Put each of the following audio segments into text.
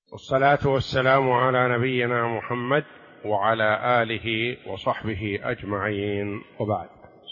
والصلاة والسلام على نبينا محمد وعلى آله وصحبه أجمعين، وبعد.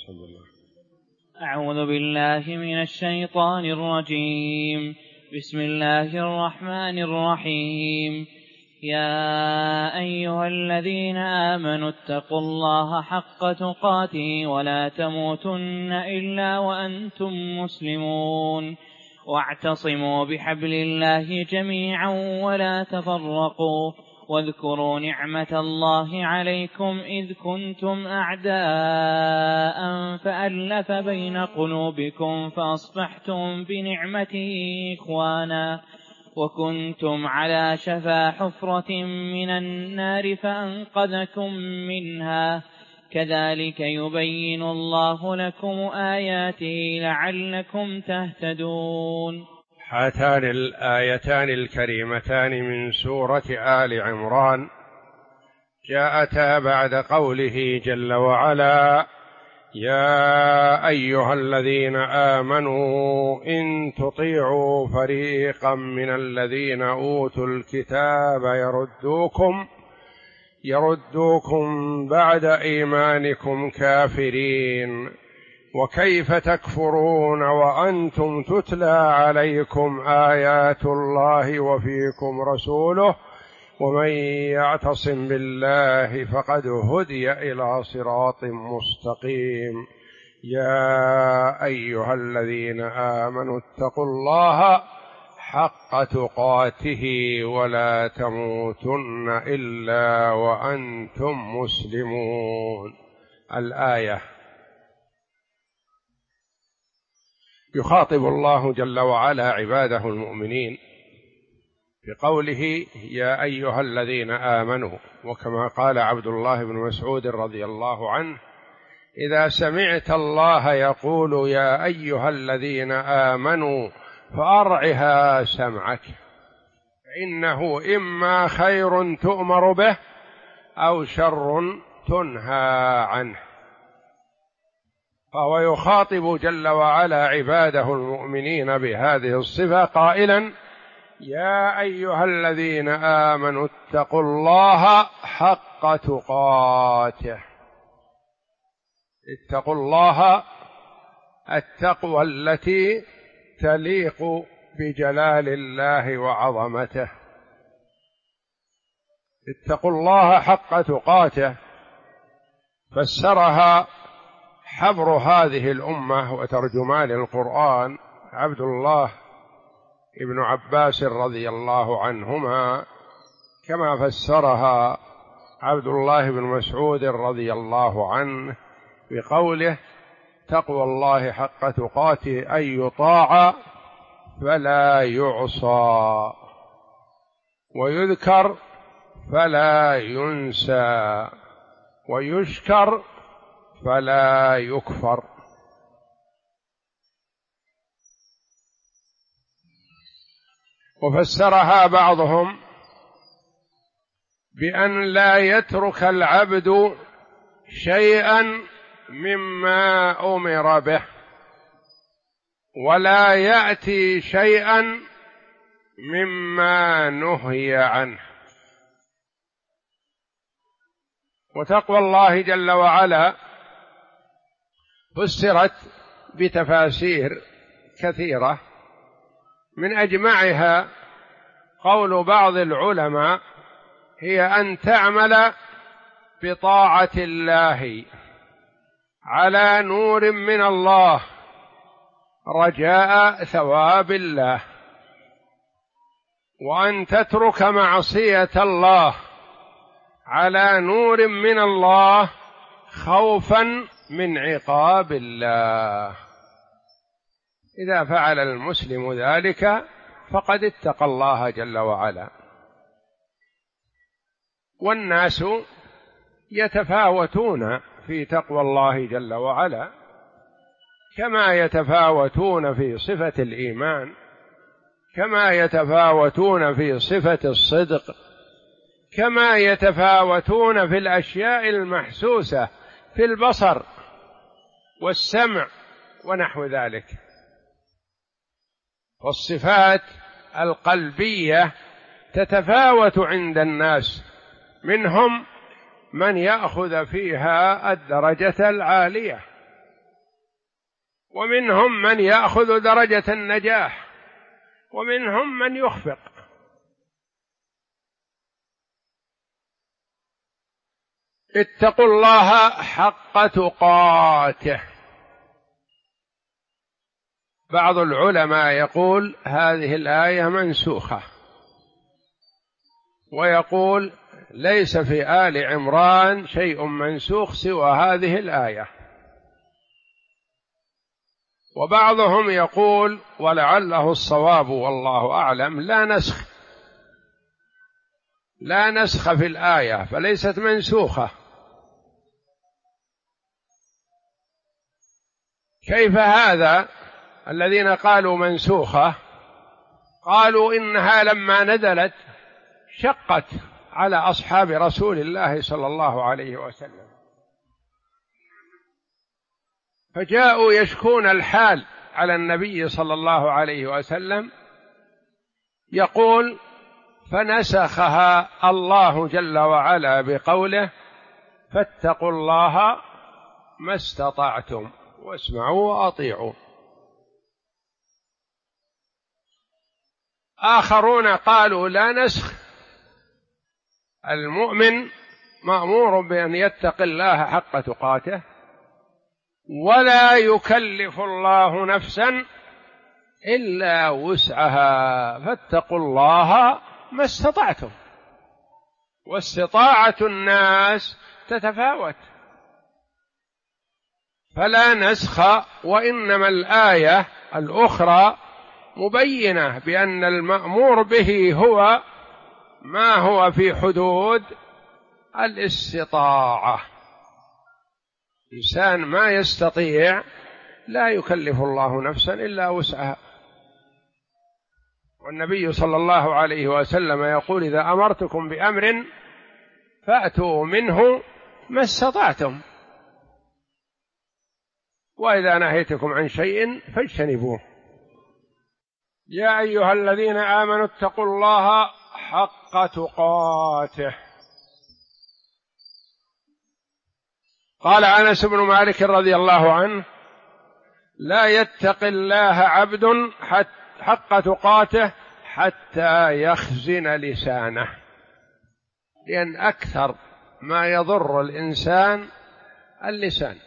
أعوذ بالله من الشيطان الرجيم. بسم الله الرحمن الرحيم. يا أيها الذين آمنوا اتقوا الله حق تقاته ولا تموتن إلا وأنتم مسلمون، واعتصموا بحبل الله جميعا ولا تفرقوا، واذكروا نعمة الله عليكم إذ كنتم أعداء فألف بين قلوبكم فأصبحتم بنعمته إخوانا، وكنتم على شفا حفرة من النار فأنقذكم منها، كذلك يبين الله لكم آياته لعلكم تهتدون. هاتان الآيتان الكريمتان من سورة آل عمران جاءتا بعد قوله جل وعلا: يا أيها الذين آمنوا إن تطيعوا فريقا من الذين أوتوا الكتاب يردوكم بعد إيمانكم كافرين، وكيف تكفرون وأنتم تتلى عليكم آيات الله وفيكم رسوله، ومن يعتصم بالله فقد هدي إلى صراط مستقيم. يا أيها الذين آمنوا اتقوا الله حق تقاته ولا تموتن إلا وأنتم مسلمون. الآية يخاطب الله جل وعلا عباده المؤمنين بقوله يا أيها الذين آمنوا، وكما قال عبد الله بن مسعود رضي الله عنه: إذا سمعت الله يقول يا أيها الذين آمنوا فأرعها سمعك، فإنه إما خير تؤمر به أو شر تنهى عنه. فهو يخاطب جل وعلا عباده المؤمنين بهذه الصفة قائلا: يا أيها الذين آمنوا اتقوا الله حق تقاته. اتقوا الله التقوى التي تليق بجلال الله وعظمته. اتقوا الله حق تقاته فسرها حبر هذه الأمة وترجمان القرآن عبد الله ابن عباس رضي الله عنهما، كما فسرها عبد الله بن مسعود رضي الله عنه بقوله: تقوى الله حق تقاته أن يطاع فلا يعصى، ويذكر فلا ينسى، ويشكر فلا يكفر. وفسرها بعضهم بأن لا يترك العبد شيئا مما أمر به، ولا يأتي شيئا مما نهي عنه. وتقوى الله جل وعلا فسرت بتفاسير كثيرة، من أجمعها قول بعض العلماء: هي أن تعمل بطاعة الله على نور من الله رجاء ثواب الله، وأن تترك معصية الله على نور من الله خوفا من عقاب الله. إذا فعل المسلم ذلك فقد اتقى الله جل وعلا. والناس يتفاوتون في تقوى الله جل وعلا، كما يتفاوتون في صفة الإيمان، كما يتفاوتون في صفة الصدق، كما يتفاوتون في الأشياء المحسوسة في البصر والسمع ونحو ذلك. والصفات القلبية تتفاوت عند الناس، منهم من يأخذ فيها الدرجة العالية، ومنهم من يأخذ درجة النجاح، ومنهم من يخفق. اتقوا الله حق تقاته. بعض العلماء يقول هذه الآية منسوخة، ويقول ليس في آل عمران شيء منسوخ سوى هذه الآية. وبعضهم يقول ولعله الصواب والله أعلم لا نسخ في الآية، فليست منسوخة. كيف هذا؟ الذين قالوا منسوخة قالوا إنها لما نزلت شقت على أصحاب رسول الله صلى الله عليه وسلم، فجاءوا يشكون الحال على النبي صلى الله عليه وسلم، يقول فنسخها الله جل وعلا بقوله فاتقوا الله ما استطعتم واسمعوا وأطيعوا. آخرون قالوا لا نسخ، المؤمن مأمور بأن يتقي الله حق تقاته، ولا يكلف الله نفسا إلا وسعها، فاتقوا الله ما استطعتم. واستطاعة الناس تتفاوت، فلا نسخ، وإنما الآية الأخرى مبينة بأن المأمور به هو ما هو في حدود الاستطاعة. إنسان ما يستطيع لا يكلف الله نفسا إلا وسعها. والنبي صلى الله عليه وسلم يقول إذا أمرتكم بأمر فأتوا منه ما استطعتم، وإذا نهيتكم عن شيء فاجتنبوه. يا أيها الذين آمنوا اتقوا الله حق تقاته. قال أنس بن مالك رضي الله عنه لا يتقي الله عبد حق تقاته حتى يخزن لسانه، لأن أكثر ما يضر الإنسان اللسان،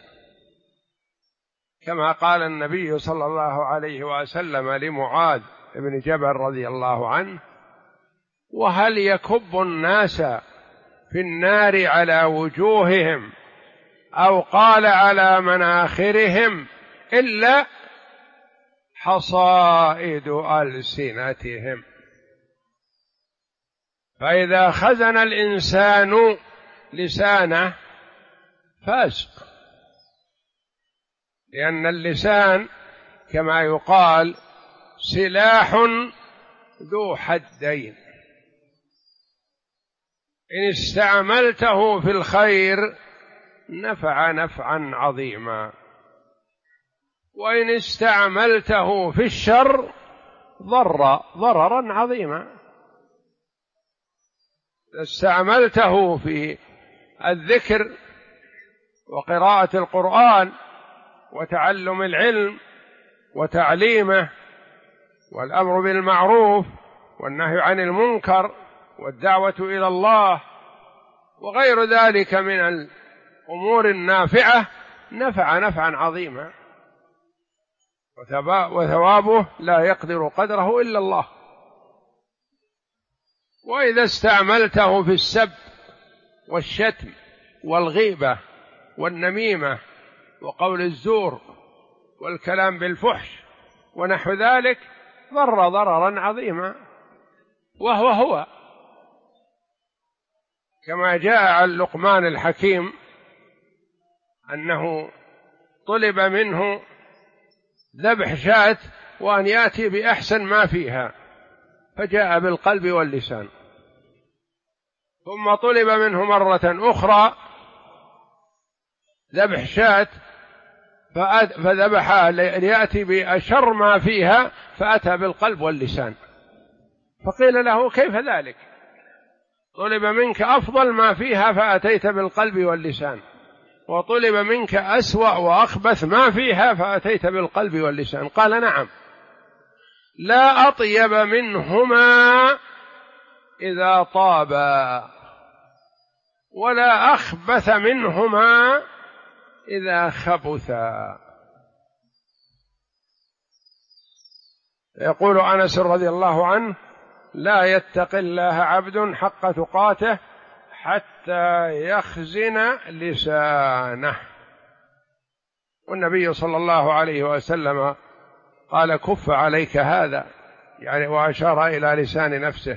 كما قال النبي صلى الله عليه وسلم لمعاذ بن جبل رضي الله عنه وهل يكب الناس في النار على وجوههم أو قال على مناخرهم إلا حصائد ألسنتهم. فإذا خزن الإنسان لسانه فاز، لأن اللسان كما يقال سلاح ذو حدين، إن استعملته في الخير نفع نفعا عظيما، وإن استعملته في الشر ضر ضررا عظيما. استعملته في الذكر وقراءة القرآن وتعلم العلم وتعليمه والأمر بالمعروف والنهي عن المنكر والدعوة إلى الله وغير ذلك من الأمور النافعة نفع نفعا عظيما، وثوابه لا يقدر قدره إلا الله. وإذا استعملته في السب والشتم والغيبة والنميمة وقول الزور والكلام بالفحش ونحو ذلك ضر ضررا عظيما، وهو كما جاء عن لقمان الحكيم أنه طلب منه ذبح شاة وأن يأتي بأحسن ما فيها، فجاء بالقلب واللسان. ثم طلب منه مرة أخرى ذبح شاة فذبحها ليأتي بأشر ما فيها، فأتى بالقلب واللسان، فقيل له: كيف ذلك؟ طلب منك أفضل ما فيها فأتيت بالقلب واللسان، وطلب منك أسوأ وأخبث ما فيها فأتيت بالقلب واللسان. قال: نعم، لا أطيب منهما إذا طابا، ولا أخبث منهما إذا خبثا. يقول أنس رضي الله عنه: لا يتقي الله عبد حق تقاته حتى يخزن لسانه. والنبي صلى الله عليه وسلم قال: كف عليك هذا، يعني وأشار إلى لسان نفسه.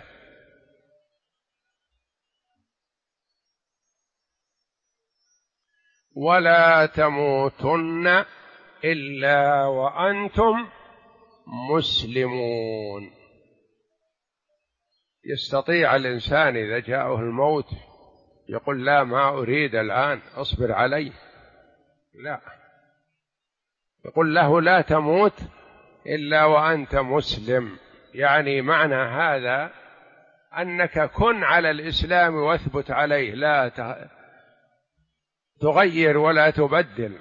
ولا تموتن إلا وأنتم مسلمون. يستطيع الإنسان إذا جاءه الموت يقول: لا، ما أريد الآن، أصبر علي. لا، يقول له: لا تموت إلا وأنت مسلم. يعني معنى هذا أنك كن على الإسلام واثبت عليه، لا تغير ولا تبدل،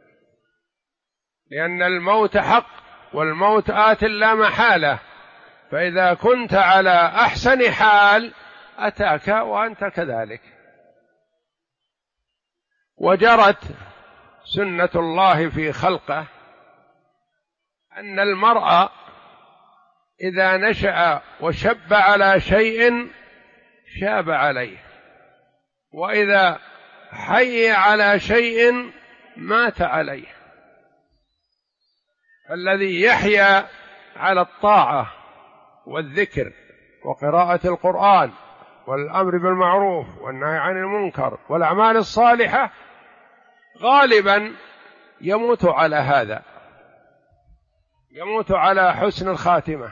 لأن الموت حق، والموت آت لا محالة. فإذا كنت على أحسن حال أتاك وأنت كذلك. وجرت سنة الله في خلقه أن المرء إذا نشأ وشب على شيء شاب عليه، وإذا حي على شيء مات عليه. فالذي يحيا على الطاعة والذكر وقراءة القرآن والأمر بالمعروف والنهي عن المنكر والأعمال الصالحة غالبا يموت على هذا، يموت على حسن الخاتمة.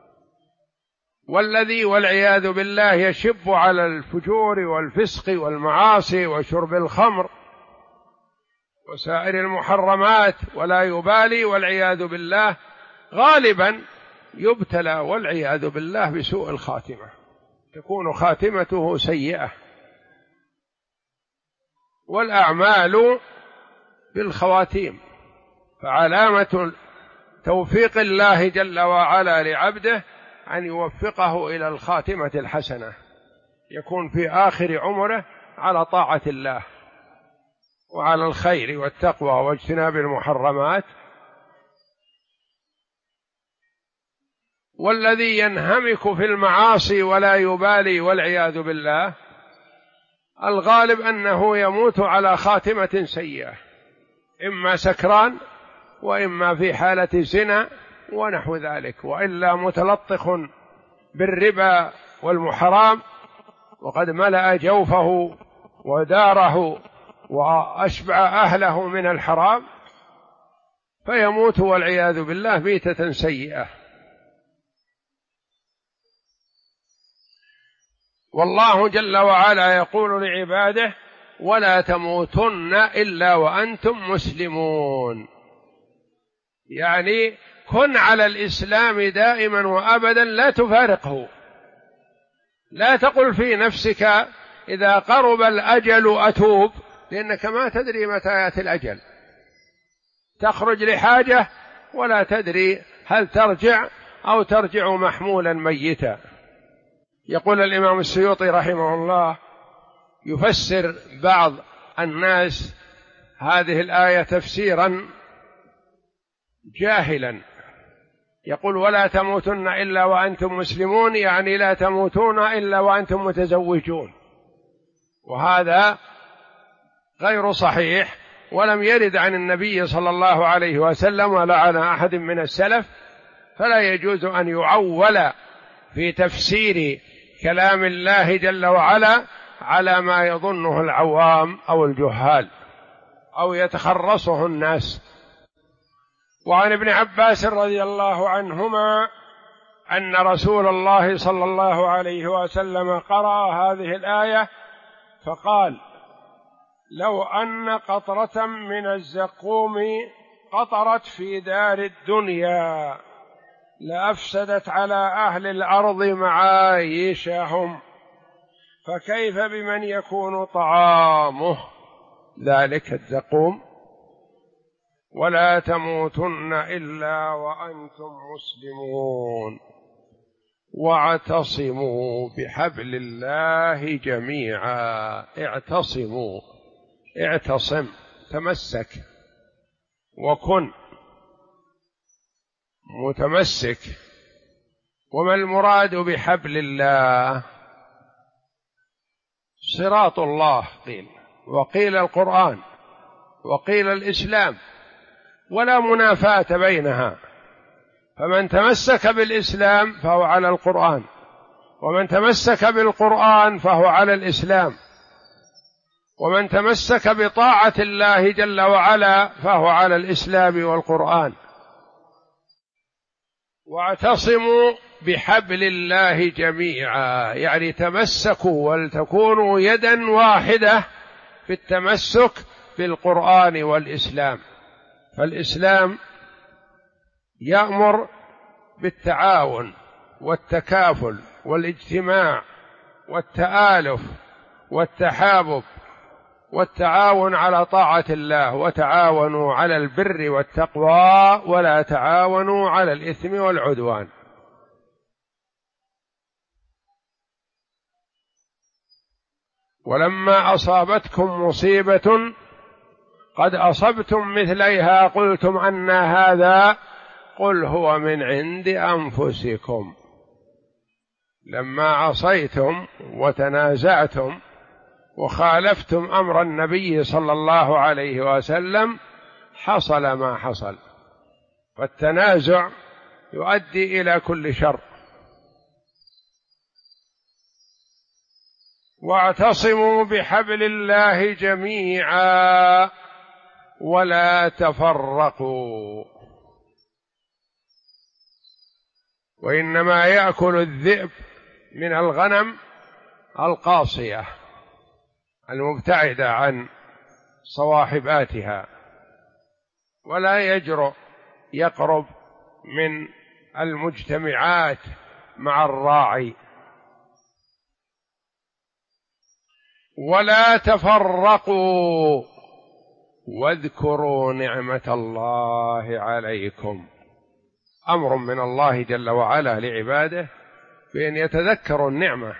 والذي والعياذ بالله يشب على الفجور والفسق والمعاصي وشرب الخمر وسائر المحرمات ولا يبالي والعياذ بالله، غالبا يبتلى والعياذ بالله بسوء الخاتمة، تكون خاتمته سيئة. والأعمال بالخواتيم، فعلامة توفيق الله جل وعلا لعبده أن يوفقه إلى الخاتمة الحسنة، يكون في آخر عمره على طاعة الله وعلى الخير والتقوى واجتناب المحرمات. والذي ينهمك في المعاصي ولا يبالي والعياذ بالله، الغالب أنه يموت على خاتمة سيئة، إما سكران وإما في حالة زنا ونحو ذلك، وإلا متلطخ بالربا والمحرام وقد ملأ جوفه وداره وأشبع أهله من الحرام، فيموت والعياذ بالله ميتة سيئة. والله جل وعلا يقول لعباده: ولا تموتن إلا وأنتم مسلمون. يعني كن على الإسلام دائما وأبدا، لا تفارقه. لا تقل في نفسك إذا قرب الأجل أتوب، لأنك ما تدري متى يأتي الأجل، تخرج لحاجة ولا تدري هل ترجع أو ترجع محمولا ميتا. يقول الإمام السيوطي رحمه الله يفسر بعض الناس هذه الآية تفسيرا جاهلا، يقول: ولا تموتن إلا وأنتم مسلمون، يعني لا تموتون إلا وأنتم متزوجون، وهذا غير صحيح، ولم يرد عن النبي صلى الله عليه وسلم ولا عن أحد من السلف، فلا يجوز أن يعول في تفسير كلام الله جل وعلا على ما يظنه العوام أو الجهال أو يتخرصه الناس. وعن ابن عباس رضي الله عنهما أن رسول الله صلى الله عليه وسلم قرأ هذه الآية فقال: لو أن قطرة من الزقوم قطرت في دار الدنيا لأفسدت على أهل الأرض معايشهم، فكيف بمن يكون طعامه ذلك الزقوم. ولا تموتن إلا وأنتم مسلمون واعتصموا بحبل الله جميعا. اعتصموا، اعتصم، تمسك وكن متمسك. وما المراد بحبل الله؟ صراط الله قيل، وقيل القرآن، وقيل الإسلام، ولا منافاة بينها. فمن تمسك بالإسلام فهو على القرآن، ومن تمسك بالقرآن فهو على الإسلام، ومن تمسك بطاعة الله جل وعلا فهو على الإسلام والقرآن. واعتصموا بحبل الله جميعا، يعني تمسكوا ولتكونوا يدا واحدة في التمسك بالقرآن والإسلام. فالإسلام يأمر بالتعاون والتكافل والاجتماع والتآلف والتحابب والتعاون على طاعة الله، وتعاونوا على البر والتقوى ولا تعاونوا على الإثم والعدوان. ولما أصابتكم مصيبة قد أصبتم مثليها قلتم أن هذا قل هو من عند أنفسكم. لما عصيتم وتنازعتم وخالفتم أمر النبي صلى الله عليه وسلم حصل ما حصل، فالتنازع يؤدي إلى كل شر. واعتصموا بحبل الله جميعا ولا تفرقوا. وإنما يأكل الذئب من الغنم القاصية المبتعدة عن صواحباتها، ولا يجرؤ يقرب من المجتمعات مع الراعي. ولا تفرقوا واذكروا نعمة الله عليكم. أمر من الله جل وعلا لعباده بأن يتذكروا النعمة.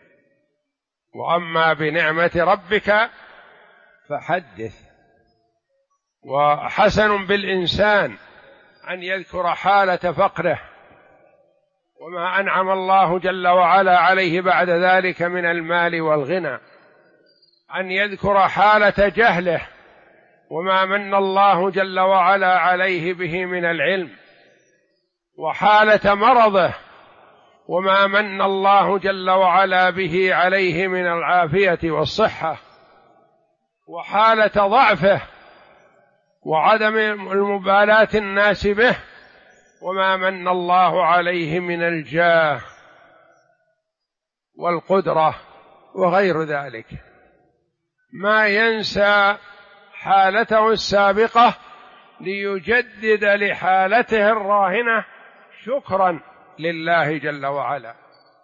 وأما بنعمة ربك فحدث. وحسن بالإنسان أن يذكر حالة فقره وما أنعم الله جل وعلا عليه بعد ذلك من المال والغنى، أن يذكر حالة جهله وما من الله جل وعلا عليه به من العلم، وحالة مرضه وما من الله جل وعلا به عليه من العافية والصحة، وحالة ضعفه وعدم المبالاة الناس به، وما من الله عليه من الجاه والقدرة وغير ذلك. ما ينسى حالته السابقة ليجدد لحالته الراهنة شكرا لله جل وعلا.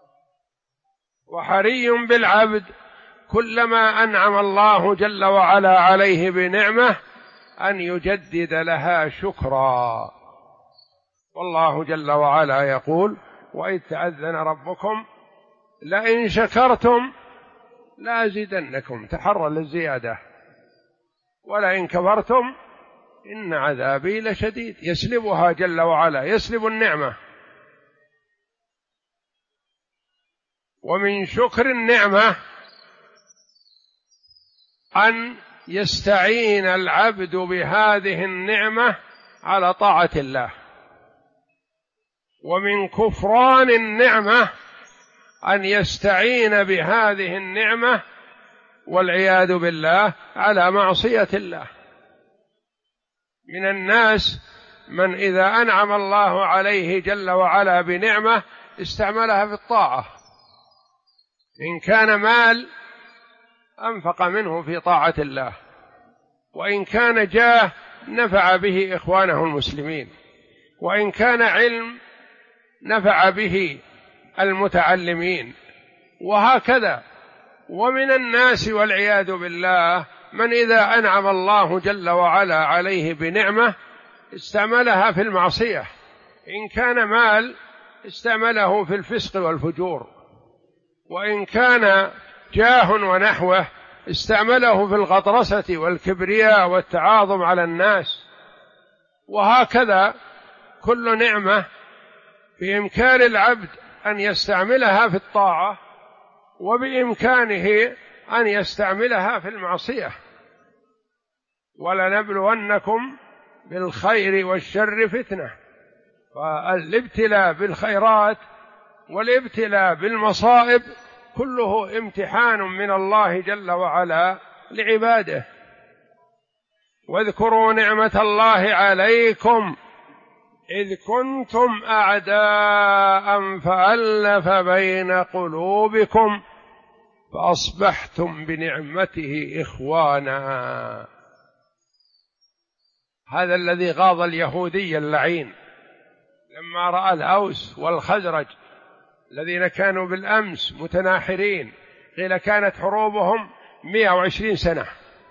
وحري بالعبد كلما أنعم الله جل وعلا عليه بنعمة أن يجدد لها شكرا. والله جل وعلا يقول: وإذ تأذن ربكم لئن شكرتم لأزيدنكم، تحرى للزيادة، ولئن كفرتم إن عذابي لشديد. يسلبها جل وعلا، يسلب النعمة. ومن شكر النعمة أن يستعين العبد بهذه النعمة على طاعة الله. ومن كفران النعمة أن يستعين بهذه النعمة والعياذ بالله على معصية الله. من الناس من إذا أنعم الله عليه جل وعلا بنعمة استعملها في الطاعة، إن كان مال أنفق منه في طاعة الله، وإن كان جاه نفع به إخوانه المسلمين، وإن كان علم نفع به المتعلمين، وهكذا. ومن الناس والعياذ بالله من إذا أنعم الله جل وعلا عليه بنعمة استعملها في المعصية، إن كان مال استعمله في الفسق والفجور، وإن كان جاه ونحوه استعمله في الغطرسة والكبرياء والتعاظم على الناس. وهكذا كل نعمة بإمكان العبد أن يستعملها في الطاعة، وبإمكانه أن يستعملها في المعصية. ولنبلونكم بالخير والشر فتنة، فالابتلاء بالخيرات والابتلاء بالمصائب كله امتحان من الله جل وعلا لعباده. واذكروا نعمة الله عليكم إذ كنتم أعداء فألف بين قلوبكم فأصبحتم بنعمته إخوانا. هذا الذي غاض اليهودي اللعين لما رأى الأوس والخزرج الذين كانوا بالأمس متناحرين، قيل كانت حروبهم 120 سنة،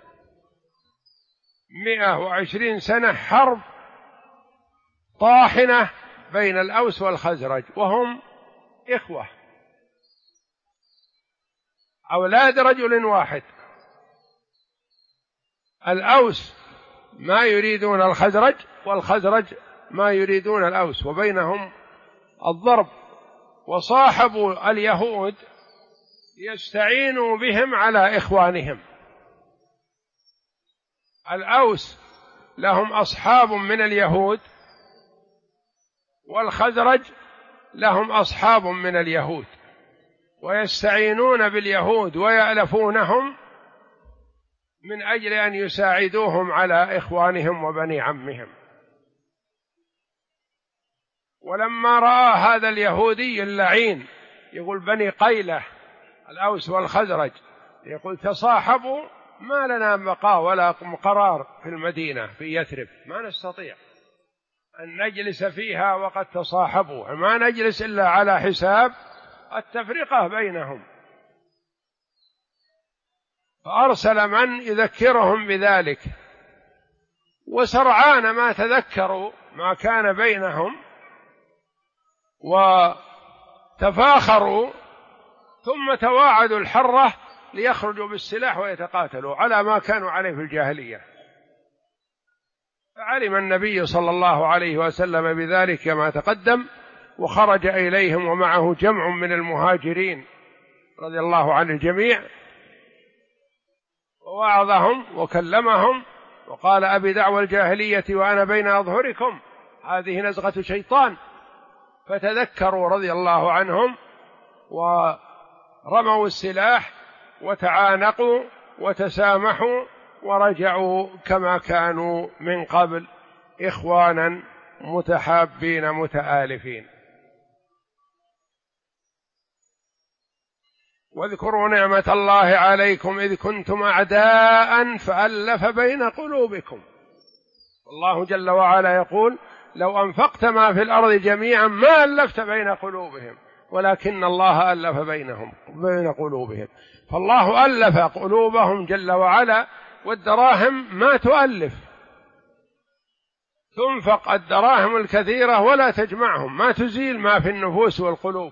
120 سنة حرب طاحنة بين الأوس والخزرج، وهم إخوة أولاد رجل واحد. الأوس ما يريدون الخزرج، والخزرج ما يريدون الأوس، وبينهم الضرب. وصاحبوا اليهود يستعينوا بهم على إخوانهم. الأوس لهم أصحاب من اليهود، والخزرج لهم أصحاب من اليهود، ويستعينون باليهود ويألفونهم من أجل أن يساعدوهم على إخوانهم وبني عمهم. ولما رأى هذا اليهودي اللعين يقول بني قيلة الأوس والخزرج يقول تصاحبوا، ما لنا بقاء ولا قرار في المدينة في يثرب، ما نستطيع أن نجلس فيها وقد تصاحبوا، ما نجلس إلا على حساب التفرقة بينهم. فأرسل من يذكرهم بذلك، وسرعان ما تذكروا ما كان بينهم وتفاخروا، ثم تواعدوا الحرة ليخرجوا بالسلاح ويتقاتلوا على ما كانوا عليه في الجاهلية. فعلم النبي صلى الله عليه وسلم بذلك كما تقدم، وخرج إليهم ومعه جمع من المهاجرين رضي الله عن الجميع، ووعظهم وكلمهم وقال أبي دعوى الجاهلية وأنا بين أظهركم، هذه نزغة شيطان. فتذكروا رضي الله عنهم ورموا السلاح وتعانقوا وتسامحوا ورجعوا كما كانوا من قبل، إخوانا متحابين متآلفين. واذكروا نعمة الله عليكم إذ كنتم أعداء فألف بين قلوبكم. الله جل وعلا يقول لو أنفقت ما في الأرض جميعا ما ألفت بين قلوبهم ولكن الله ألف بين قلوبهم. فالله ألف قلوبهم جل وعلا، والدراهم ما تؤلف، تنفق الدراهم الكثيرة ولا تجمعهم، ما تزيل ما في النفوس والقلوب.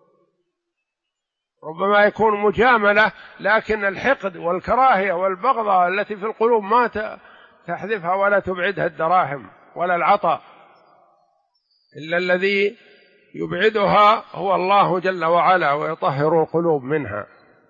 ربما يكون مجاملة، لكن الحقد والكراهية والبغضة التي في القلوب ما تحذفها ولا تبعدها الدراهم ولا العطاء، إلا الذي يبعدها هو الله جل وعلا ويطهر القلوب منها.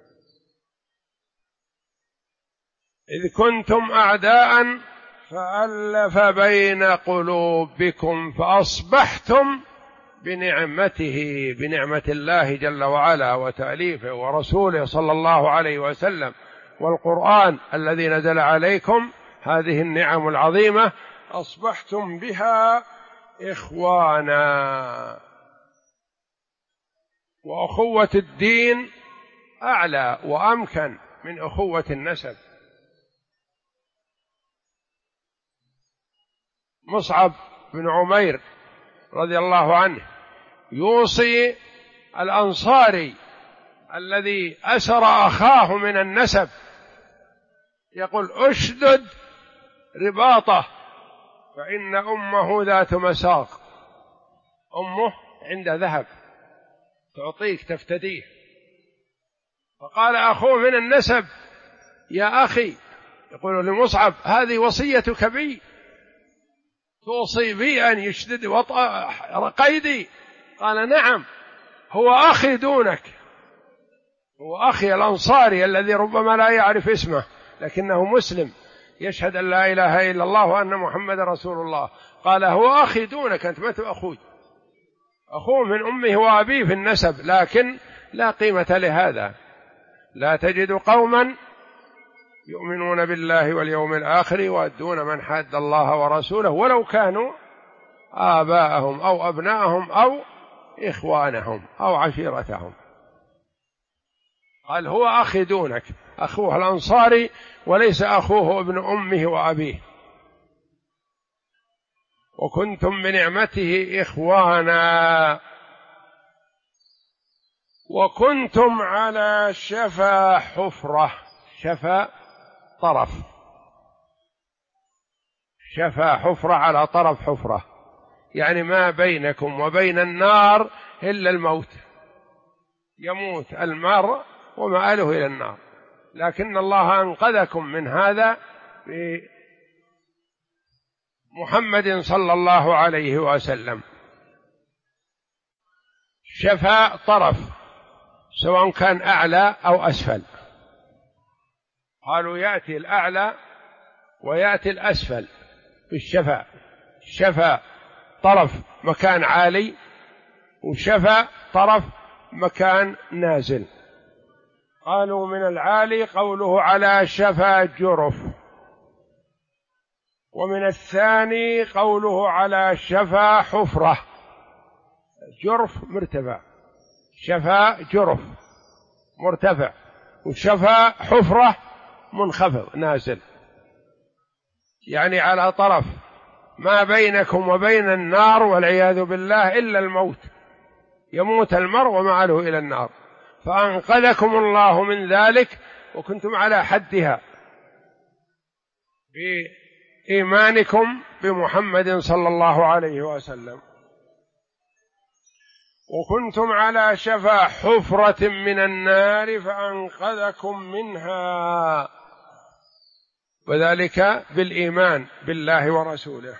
إذ كنتم أعداء فألف بين قلوبكم فأصبحتم بنعمته، بنعمة الله جل وعلا وتأليفه ورسوله صلى الله عليه وسلم والقرآن الذي نزل عليكم، هذه النعم العظيمة أصبحتم بها إخوانا. وأخوة الدين أعلى وأمكن من أخوة النسب. مصعب بن عمير رضي الله عنه يوصي الأنصاري الذي أسر أخاه من النسب، يقول اشدد رباطه فإن أمه ذات مساق، أمه عند ذهب تعطيك تفتديه. فقال أخوه من النسب يا أخي، يقول لمصعب هذه وصيتك بي، توصي بي أن يشدد قيدي؟ قال نعم، هو أخي دونك، هو أخي الأنصاري الذي ربما لا يعرف اسمه لكنه مسلم يشهد أن لا إله إلا الله وأن محمد رسول الله. قال هو أخي دونك، أنت ما أخوي، أخوه من أمه وأبيه في النسب، لكن لا قيمة لهذا. لا تجد قوما يؤمنون بالله واليوم الآخر يؤدون من حاد الله ورسوله ولو كانوا آباءهم أو أبناءهم أو إخوانهم أو عشيرتهم. قال هو أخي دونك، أخوه الأنصاري وليس أخوه ابن أمه وأبيه. وكنتم بنعمته إخوانا وكنتم على شفا حفرة. شفا طرف، شفا حفرة على طرف حفرة، يعني ما بينكم وبين النار إلا الموت، يموت المرء ومآله إلى النار، لكن الله أنقذكم من هذا بمحمد صلى الله عليه وسلم. شفا طرف سواء كان أعلى أو أسفل، قالوا يأتي الأعلى ويأتي الأسفل في الشفا. شفا طرف مكان عالي، وشفا طرف مكان نازل. قالوا من العالي قوله على شفا جرف، ومن الثاني قوله على شفا حفرة. جرف مرتفع، شفا جرف مرتفع، وشفا حفرة منخفض نازل، يعني على طرف ما بينكم وبين النار والعياذ بالله إلا الموت، يموت المرء ومعه إلى النار، فأنقذكم الله من ذلك وكنتم على حدها بإيمانكم بمحمد صلى الله عليه وسلم. وكنتم على شفا حفرة من النار فأنقذكم منها، وذلك بالإيمان بالله ورسوله.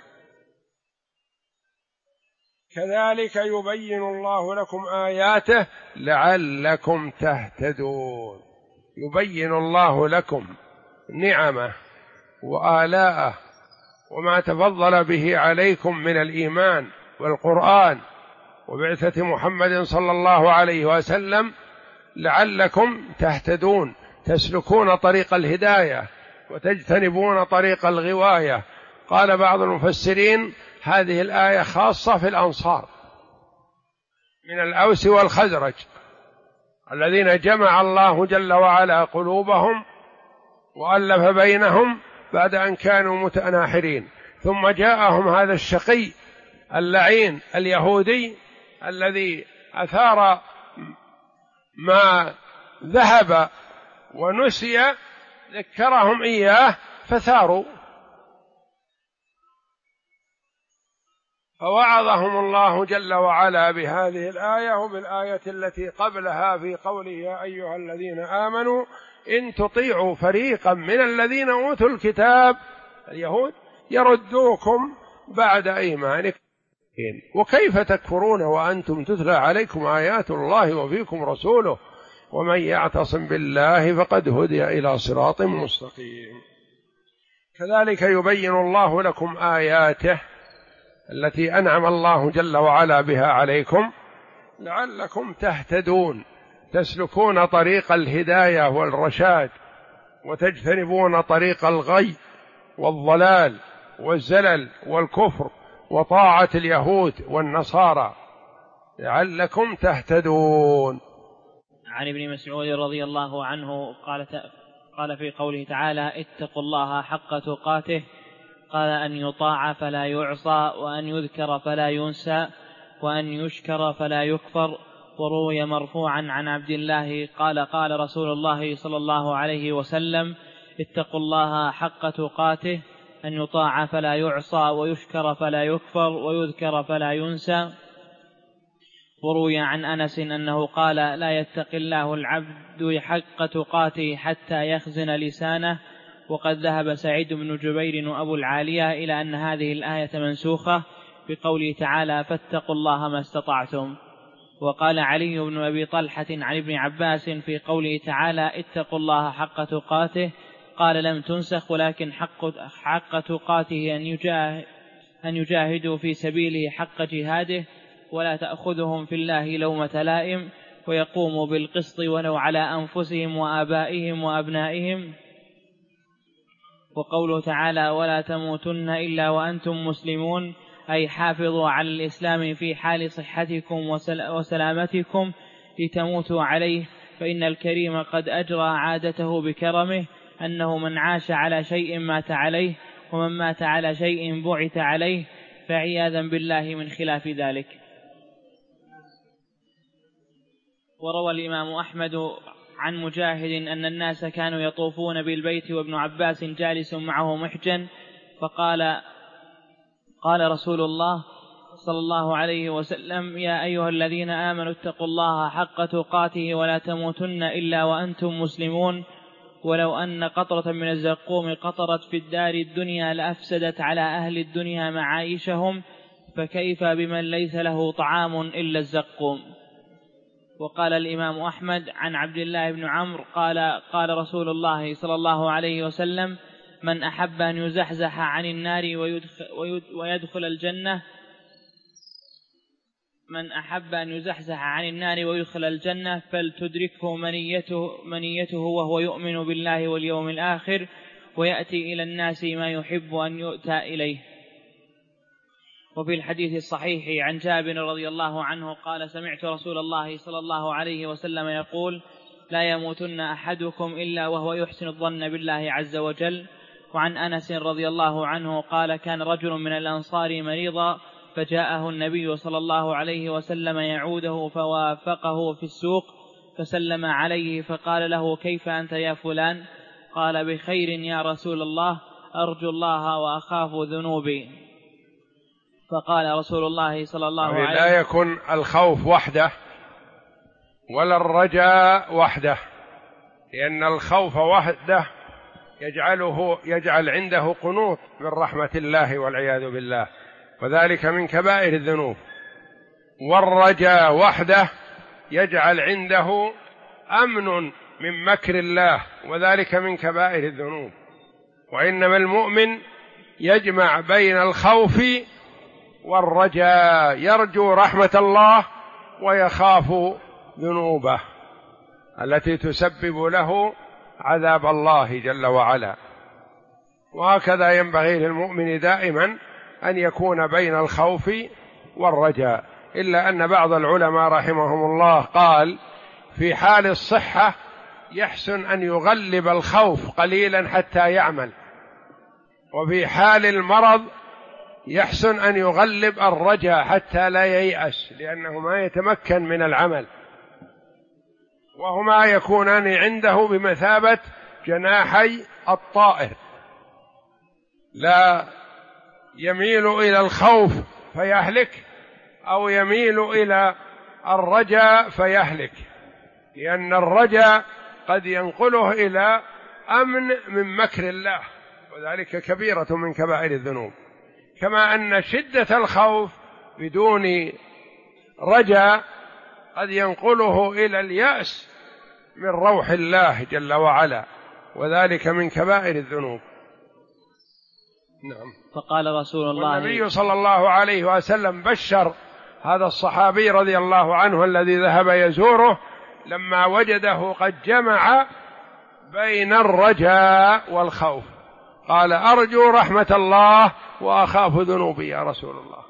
كذلك يبين الله لكم آياته لعلكم تهتدون. يبين الله لكم نعمه وآلاءه وما تفضل به عليكم من الإيمان والقرآن وبعثة محمد صلى الله عليه وسلم لعلكم تهتدون، تسلكون طريق الهداية وتجتنبون طريق الغواية. قال بعض المفسرين هذه الآية خاصة في الأنصار من الأوس والخزرج الذين جمع الله جل وعلا قلوبهم وألف بينهم بعد أن كانوا متناحرين، ثم جاءهم هذا الشقي اللعين اليهودي الذي أثار ما ذهب ونسي، ذكرهم إياه فثاروا، فوعظهم الله جل وعلا بهذه الآية وبالآية التي قبلها في قوله يا أيها الذين آمنوا إن تطيعوا فريقا من الذين أوتوا الكتاب اليهود يردوكم بعد إيمانكم وكيف تكفرون وأنتم تتلى عليكم آيات الله وفيكم رسوله ومن يعتصم بالله فقد هدي إلى صراط مستقيم. كذلك يبين الله لكم آياته التي أنعم الله جل وعلا بها عليكم لعلكم تهتدون، تسلكون طريق الهداية والرشاد وتجتنبون طريق الغي والضلال والزلل والكفر وطاعة اليهود والنصارى لعلكم تهتدون. عن ابن مسعود رضي الله عنه قال في قوله تعالى اتقوا الله حق تقاته، قال أن يطاع فلا يعصى وأن يذكر فلا ينسى وأن يشكر فلا يكفر. وروي مرفوعا عن عبد الله قال قال رسول الله صلى الله عليه وسلم: اتقوا الله حق تقاته، أن يطاع فلا يعصى، ويشكر فلا يكفر، ويذكر فلا ينسى. وروي عن أنس أنه قال: لا يتقي الله العبد حق تقاته حتى يخزن لسانه. وقد ذهب سعيد بن جبير وأبو العالية إلى أن هذه الآية منسوخة بقوله تعالى: فاتقوا الله ما استطعتم. وقال علي بن أبي طلحة عن ابن عباس في قوله تعالى: اتقوا الله حق تقاته، قال: لم تنسخ، ولكن حق تقاته أن يجاهدوا في سبيله حق جهاده، ولا تأخذهم في الله لومة لائم، ويقوموا بالقسط ولو على أنفسهم وآبائهم وأبنائهم. وقوله تعالى: ولا تموتن إلا وأنتم مسلمون، أي حافظوا على الإسلام في حال صحتكم وسلامتكم لتموتوا عليه، فإن الكريم قد أجرى عادته بكرمه، أنه من عاش على شيء مات عليه، ومن مات على شيء بعث عليه، فعياذا بالله من خلاف ذلك. وروى الإمام أحمد عن مجاهد أن الناس كانوا يطوفون بالبيت وابن عباس جالس معه محجا، قال رسول الله صلى الله عليه وسلم: يا أيها الذين آمنوا اتقوا الله حق تقاته ولا تموتن إلا وأنتم مسلمون، ولو أن قطرة من الزقوم قطرت في الدار الدنيا لأفسدت على أهل الدنيا معايشهم، فكيف بمن ليس له طعام إلا الزقوم. وقال الإمام أحمد عن عبد الله بن عمرو قال رسول الله صلى الله عليه وسلم: من أحب أن يزحزح عن النار ويدخل الجنة فلتدركه منيته وهو يؤمن بالله واليوم الآخر، ويأتي إلى الناس ما يحب أن يؤتى إليه. وفي الحديث الصحيح عن جابر رضي الله عنه قال: سمعت رسول الله صلى الله عليه وسلم يقول: لا يموتن أحدكم إلا وهو يحسن الظن بالله عز وجل. وعن أنس رضي الله عنه قال: كان رجل من الأنصار مريضا، فجاءه النبي صلى الله عليه وسلم يعوده، فوافقه في السوق فسلم عليه، فقال له: كيف أنت يا فلان؟ قال: بخير يا رسول الله، أرجو الله وأخاف ذنوبي. فقال رسول الله صلى الله عليه وسلم: لا يكن الخوف وحده ولا الرجاء وحده، لأن الخوف وحده يجعل عنده قنوط من رحمة الله والعياذ بالله، وذلك من كبائر الذنوب. والرجاء وحده يجعل عنده أمن من مكر الله، وذلك من كبائر الذنوب. وإنما المؤمن يجمع بين الخوف والرجاء، يرجو رحمة الله ويخاف ذنوبه التي تسبب له عذاب الله جل وعلا. وهكذا ينبغي للمؤمن دائما أن يكون بين الخوف والرجاء، إلا أن بعض العلماء رحمهم الله قال: في حال الصحة يحسن أن يغلب الخوف قليلا حتى يعمل، وفي حال المرض يحسن أن يغلب الرجاء حتى لا ييأس، لأنه ما يتمكن من العمل، وهما يكونان عنده بمثابة جناحي الطائر، لا يميل إلى الخوف فيهلك أو يميل إلى الرجاء فيهلك، لأن الرجاء قد ينقله إلى أمن من مكر الله، وذلك كبيرة من كبائر الذنوب. كما أن شدة الخوف بدون رجاء قد ينقله إلى اليأس من روح الله جل وعلا، وذلك من كبائر الذنوب. نعم. فقال رسول الله والنبي صلى الله عليه وسلم بشر هذا الصحابي رضي الله عنه الذي ذهب يزوره لما وجده قد جمع بين الرجاء والخوف، قال: أرجو رحمة الله وأخاف ذنوبي يا رسول الله.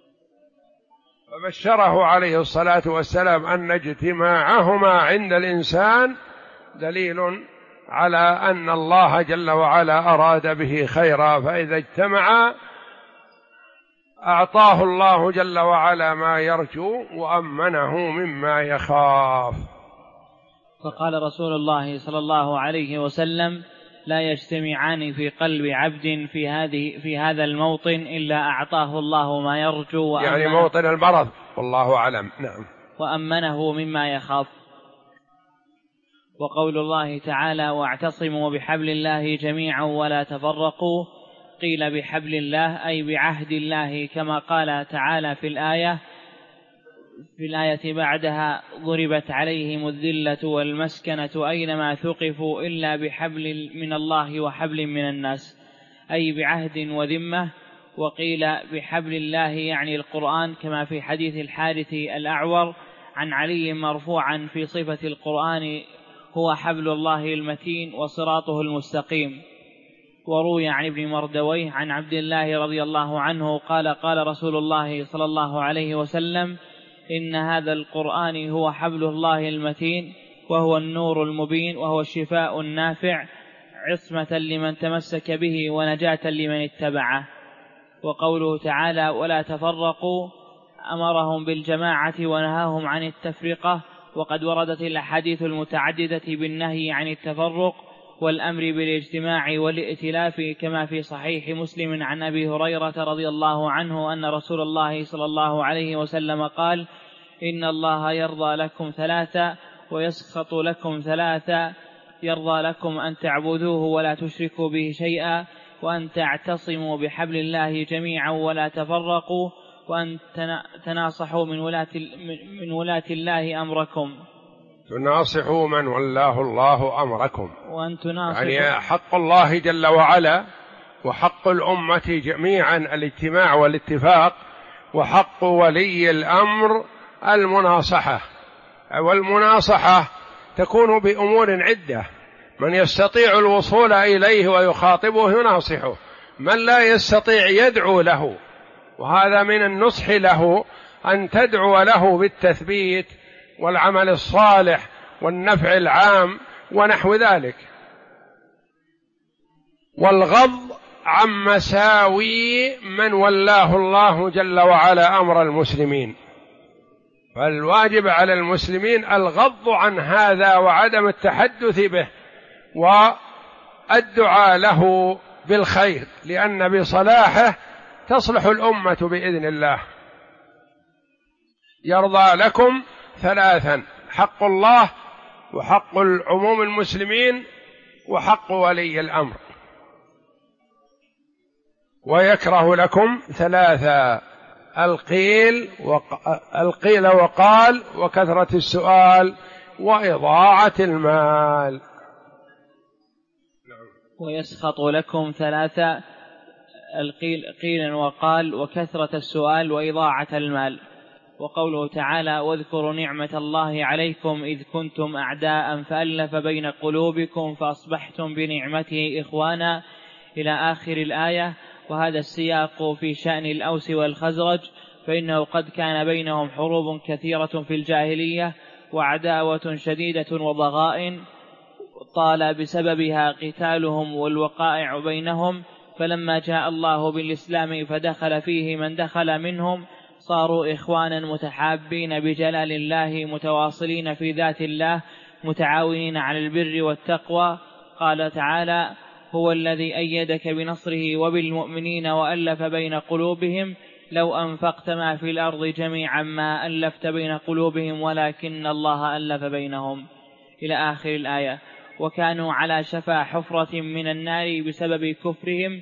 فبشره عليه الصلاة والسلام أن اجتماعهما عند الإنسان دليل على أن الله جل وعلا أراد به خيرا، فإذا اجتمعا أعطاه الله جل وعلا ما يرجو وأمنه مما يخاف. فقال رسول الله صلى الله عليه وسلم: لا يجتمعان في قلب عبد في هذا الموطن إلا أعطاه الله ما يرجو يعني موطن المرض، والله أعلم. نعم. وأمنه مما يخاف. وقول الله تعالى: واعتصموا بحبل الله جميعا ولا تفرقوا، قيل بحبل الله أي بعهد الله، كما قال تعالى في الآية بعدها: ضربت عليهم الذلة والمسكنة أينما ثقفوا إلا بحبل من الله وحبل من الناس، أي بعهد وذمة. وقيل بحبل الله يعني القرآن، كما في حديث الحارث الأعور عن علي مرفوعا في صفة القرآن: هو حبل الله المتين وصراطه المستقيم. وروي عن ابن مردويه عن عبد الله رضي الله عنه قال: قال رسول الله صلى الله عليه وسلم: إن هذا القرآن هو حبل الله المتين، وهو النور المبين، وهو الشفاء النافع، عصمة لمن تمسك به ونجاة لمن اتبعه. وقوله تعالى: ولا تفرقوا، أمرهم بالجماعة ونهاهم عن التفرقة. وقد وردت الأحاديث المتعددة بالنهي عن التفرق والأمر بالاجتماع والائتلاف، كما في صحيح مسلم عن أبي هريرة رضي الله عنه أن رسول الله صلى الله عليه وسلم قال: إن الله يرضى لكم ثلاثة ويسخط لكم ثلاثة: يرضى لكم أن تعبدوه ولا تشركوا به شيئا، وأن تعتصموا بحبل الله جميعا ولا تفرقوا، وأن تناصحوا من ولاة الله أمركم. تناصحوا من ولاه الله أمركم، وأن تناصحوا، يعني حق الله جل وعلا وحق الأمة جميعا الاجتماع والاتفاق، وحق ولي الأمر المناصحة. والمناصحة تكون بأمور عدة: من يستطيع الوصول إليه ويخاطبه يناصحه، من لا يستطيع يدعو له، وهذا من النصح له أن تدعو له بالتثبيت والعمل الصالح والنفع العام ونحو ذلك. والغض عن مساوي من ولاه الله جل وعلا أمر المسلمين، فالواجب على المسلمين الغض عن هذا وعدم التحدث به والدعاء له بالخير، لأن بصلاحه تصلح الأمة بإذن الله. يرضى لكم ثلاثا: حق الله، وحق العموم المسلمين، وحق ولي الأمر. ويكره لكم ثلاثا: القيل وقال، وكثرة السؤال، وإضاعة المال. ويسخط لكم ثلاثا: قيل وقال، وكثرة السؤال، وإضاعة المال. وقوله تعالى: واذكروا نعمة الله عليكم إذ كنتم أعداء فألف بين قلوبكم فأصبحتم بنعمته إخوانا، إلى آخر الآية. وهذا السياق في شأن الأوس والخزرج، فإنه قد كان بينهم حروب كثيرة في الجاهلية، وعداوة شديدة وضغائن طال بسببها قتالهم والوقائع بينهم. فلما جاء الله بالإسلام فدخل فيه من دخل منهم، صاروا إخوانا متحابين بجلال الله، متواصلين في ذات الله، متعاونين على البر والتقوى. قال تعالى: هو الذي أيدك بنصره وبالمؤمنين وألف بين قلوبهم، لو أنفقت ما في الأرض جميعا ما ألفت بين قلوبهم ولكن الله ألف بينهم، إلى آخر الآية. وكانوا على شفا حفرة من النار بسبب كفرهم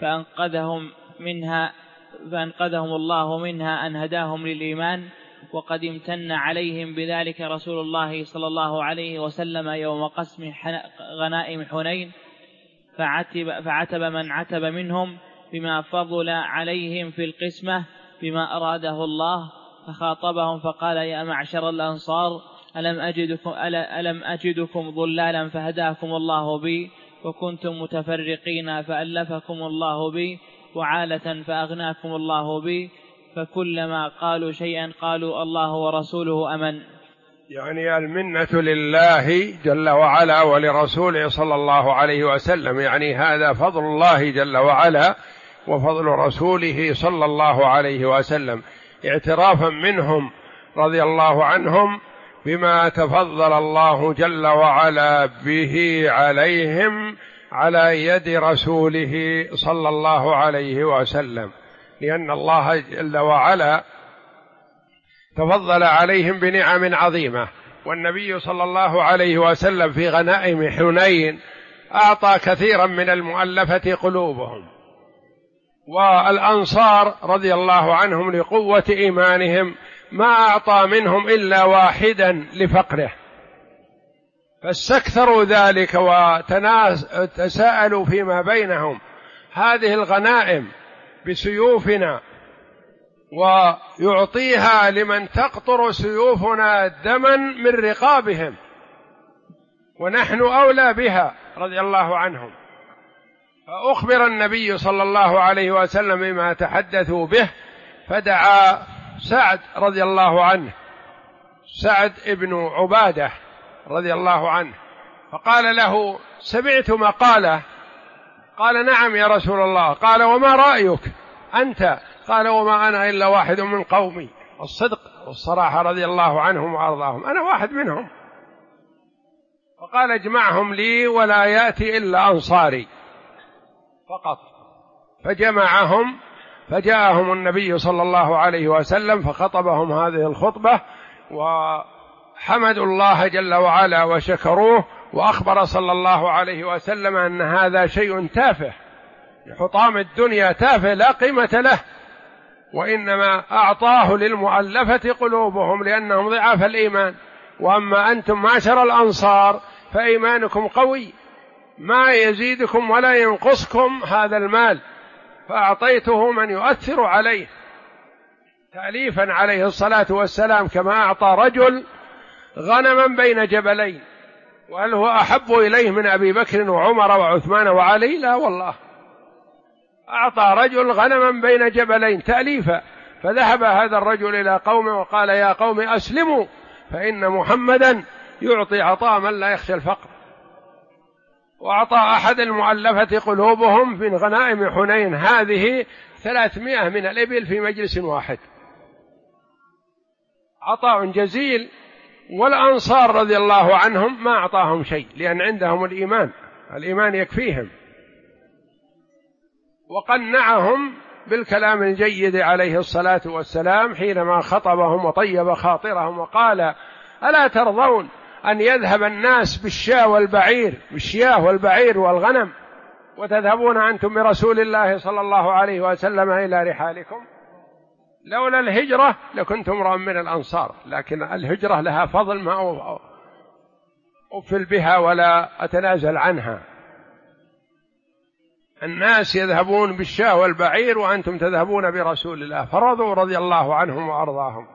فأنقذهم الله منها أن هداهم للإيمان. وقد امتن عليهم بذلك رسول الله صلى الله عليه وسلم يوم قسم غنائم حنين، فعتب من عتب منهم بما فضل عليهم في القسمة بما أراده الله، فخاطبهم فقال: يا معشر الأنصار، ألم أجدكم ضلالا فهداكم الله بي، وكنتم متفرقين فألفكم الله بي، وعالة فأغناكم الله بي، فكلما قالوا شيئا قالوا الله ورسوله أمن. يعني المنة لله جل وعلا ولرسوله صلى الله عليه وسلم، يعني هذا فضل الله جل وعلا وفضل رسوله صلى الله عليه وسلم، اعترافا منهم رضي الله عنهم بما تفضل الله جل وعلا به عليهم على يد رسوله صلى الله عليه وسلم، لأن الله جل وعلا تفضل عليهم بنعم عظيمة. والنبي صلى الله عليه وسلم في غنائم حنين أعطى كثيرا من المؤلفة قلوبهم، والأنصار رضي الله عنهم لقوة إيمانهم ما أعطى منهم إلا واحدا لفقره، فاستكثروا ذلك وتساءلوا فيما بينهم: هذه الغنائم بسيوفنا ويعطيها لمن تقطر سيوفنا دما من رقابهم، ونحن أولى بها رضي الله عنهم. فأخبر النبي صلى الله عليه وسلم بما تحدثوا به، فدعا سعد رضي الله عنه، سعد ابن عبادة رضي الله عنه، فقال له: سمعت مقالة؟ قال: نعم يا رسول الله. قال: وما رأيك أنت؟ قال: وما أنا إلا واحد من قومي. الصدق والصراحة رضي الله عنهم وأرضاهم، أنا واحد منهم. فقال: اجمعهم لي ولا يأتي إلا أنصاري فقط. فجمعهم، فجاءهم النبي صلى الله عليه وسلم فخطبهم هذه الخطبة، وحمدوا الله جل وعلا وشكروه، وأخبر صلى الله عليه وسلم أن هذا شيء تافه، حطام الدنيا تافه لا قيمة له، وإنما أعطاه للمؤلفة قلوبهم لأنهم ضعاف الإيمان. وأما أنتم معشر الأنصار فإيمانكم قوي، ما يزيدكم ولا ينقصكم هذا المال، فأعطيته من يؤثر عليه تأليفا عليه الصلاة والسلام، كما أعطى رجل غنما بين جبلين، وهل هو أحب إليه من أبي بكر وعمر وعثمان وعلي؟ لا والله، أعطى رجل غنما بين جبلين تأليفا. فذهب هذا الرجل إلى قومه وقال: يا قوم أسلموا، فإن محمدا يعطي عطاء من لا يخشى الفقر. وأعطى أحد المؤلفة قلوبهم في غنائم حنين هذه 300 من الإبل في مجلس واحد، عطاء جزيل. والأنصار رضي الله عنهم ما أعطاهم شيء، لأن عندهم الإيمان يكفيهم، وقنعهم بالكلام الجيد عليه الصلاة والسلام حينما خطبهم وطيب خاطرهم وقال: ألا ترضون أن يذهب الناس بالشاة والبعير والغنم، وتذهبون أنتم برسول الله صلى الله عليه وسلم إلى رحالكم؟ لولا الهجرة لكنت امرأ من الأنصار، لكن الهجرة لها فضل ما أفل بها ولا أتنازل عنها. الناس يذهبون بالشاة والبعير وأنتم تذهبون برسول الله، فرضوا رضي الله عنهم وأرضاهم.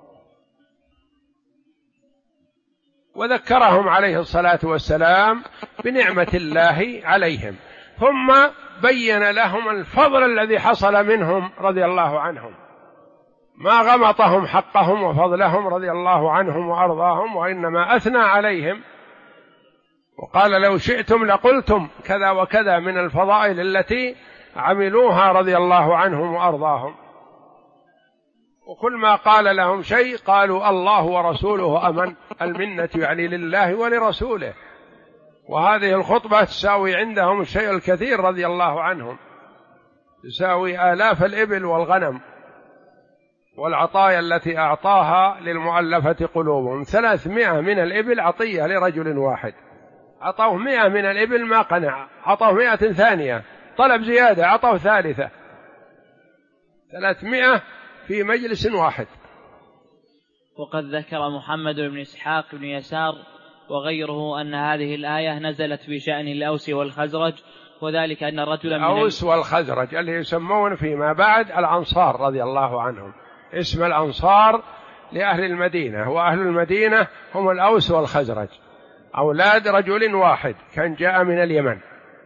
وذكرهم عليه الصلاة والسلام بنعمة الله عليهم، ثم بين لهم الفضل الذي حصل منهم رضي الله عنهم، ما غمطهم حقهم وفضلهم رضي الله عنهم وأرضاهم، وإنما أثنى عليهم وقال: لو شئتم لقلتم كذا وكذا من الفضائل التي عملوها رضي الله عنهم وأرضاهم. وكل ما قال لهم شيء قالوا: الله ورسوله أمن، المنة يعني لله ولرسوله. وهذه الخطبة تساوي عندهم الشيء الكثير رضي الله عنهم، تساوي آلاف الإبل والغنم والعطايا التي أعطاها للمؤلفة قلوبهم. 300 من الإبل عطية لرجل واحد، عطوه 100 من الإبل ما قنع، عطوه 100 ثانية، طلب زيادة عطوه ثالثة، 300 في مجلس واحد. وقد ذكر محمد بن إسحاق بن يسار وغيره أن هذه الآية نزلت في شأن الأوس والخزرج، وذلك أن رجلا من الأوس والخزرج اللي يسمون فيما بعد الأنصار رضي الله عنهم، اسم الأنصار لأهل المدينة، وأهل المدينة هم الأوس والخزرج، أولاد رجل واحد كان جاء من اليمن.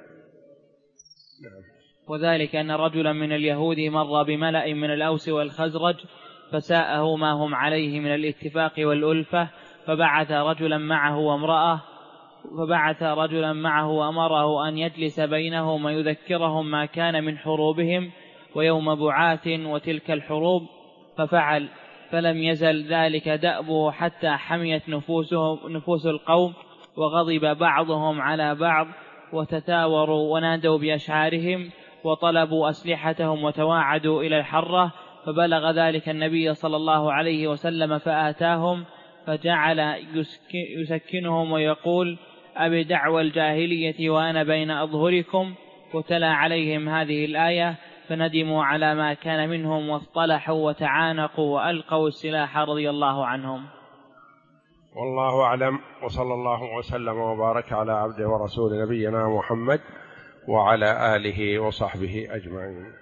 وذلك أن رجلا من اليهود مر بملأ من الأوس والخزرج فساءه ما هم عليه من الاتفاق والألفة، فبعث رجلا معه وامرأة فبعث رجلا معه وأمره أن يجلس بينهم ويذكرهم ما كان من حروبهم ويوم بعاث وتلك الحروب، ففعل، فلم يزل ذلك دأبه حتى حميت نفوس القوم، وغضب بعضهم على بعض، وتتاوروا ونادوا بأشعارهم وطلبوا أسلحتهم وتواعدوا إلى الحرة، فبلغ ذلك النبي صلى الله عليه وسلم فآتاهم، فجعل يسكنهم ويقول: أبي دعوى الجاهلية وأنا بين أظهركم، وتلا عليهم هذه الآية، فندموا على ما كان منهم واصطلحوا وتعانقوا وألقوا السلاح رضي الله عنهم. والله أعلم، وصلى الله وسلم وبارك على عبده ورسول نبينا محمد وعلى آله وصحبه أجمعين.